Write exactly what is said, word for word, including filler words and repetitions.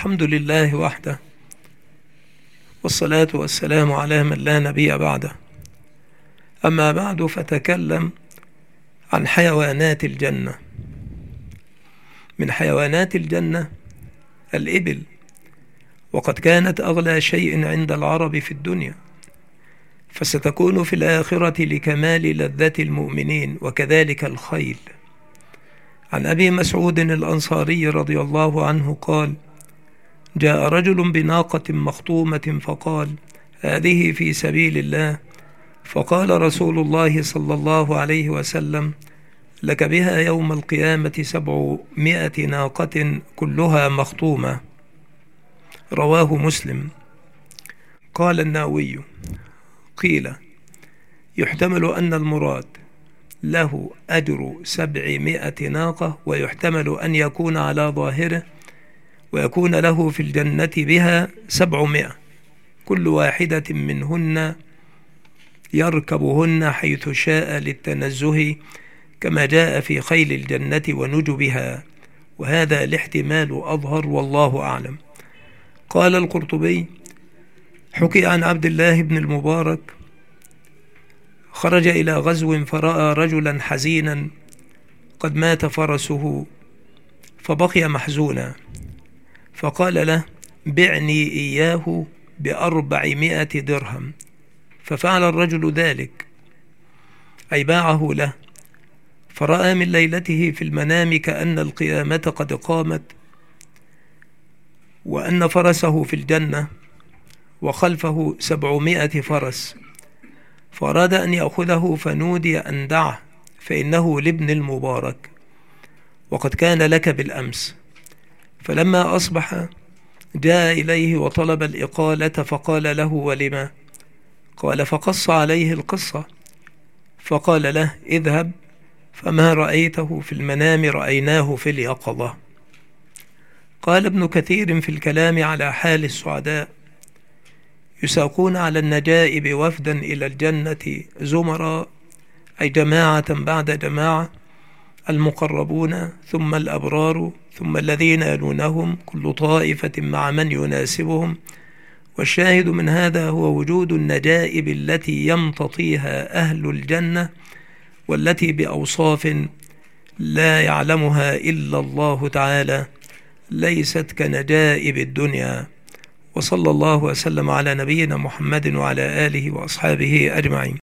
الحمد لله وحده، والصلاة والسلام على من لا نبي بعده. أما بعد، فتكلم عن حيوانات الجنة. من حيوانات الجنة الإبل، وقد كانت أغلى شيء عند العرب في الدنيا، فستكون في الآخرة لكمال لذة المؤمنين، وكذلك الخيل. عن أبي مسعود الأنصاري رضي الله عنه قال: جاء رجل بناقة مخطومة فقال: هذه في سبيل الله. فقال رسول الله صلى الله عليه وسلم: لك بها يوم القيامة سبعمائة ناقة كلها مخطومة. رواه مسلم. قال النووي: قيل يحتمل أن المراد له أجر سبعمائة ناقة، ويحتمل أن يكون على ظاهره ويكون له في الجنة بها سبعمائة، كل واحدة منهن يركبهن حيث شاء للتنزه، كما جاء في خيل الجنة ونجبها، وهذا الاحتمال أظهر والله أعلم. قال القرطبي: حكي عن عبد الله بن المبارك خرج إلى غزو فرأى رجلا حزينا قد مات فرسه فبقي محزونا، فقال له: بعني إياه بأربعمائة درهم. ففعل الرجل ذلك، أي باعه له، فرأى من ليلته في المنام كأن القيامة قد قامت، وأن فرسه في الجنة وخلفه سبعمائة فرس، فأراد أن يأخذه، فنودي أن دعه، فإنه لابن المبارك، وقد كان لك بالأمس. فلما أصبح جاء إليه وطلب الإقالة، فقال له: ولما؟ قال: فقص عليه القصة، فقال له: اذهب، فما رأيته في المنام رأيناه في اليقظة. قال ابن كثير في الكلام على حال السعداء: يساقون على النجائب وفدا إلى الجنة زمرا، أي جماعة بعد جماعة، المقربون ثم الأبرار ثم الذين يلونهم، كل طائفة مع من يناسبهم. والشاهد من هذا هو وجود النجائب التي يمتطيها أهل الجنة، والتي بأوصاف لا يعلمها إلا الله تعالى، ليست كنجائب الدنيا. وصلى الله وسلم على نبينا محمد وعلى آله وأصحابه أجمعين.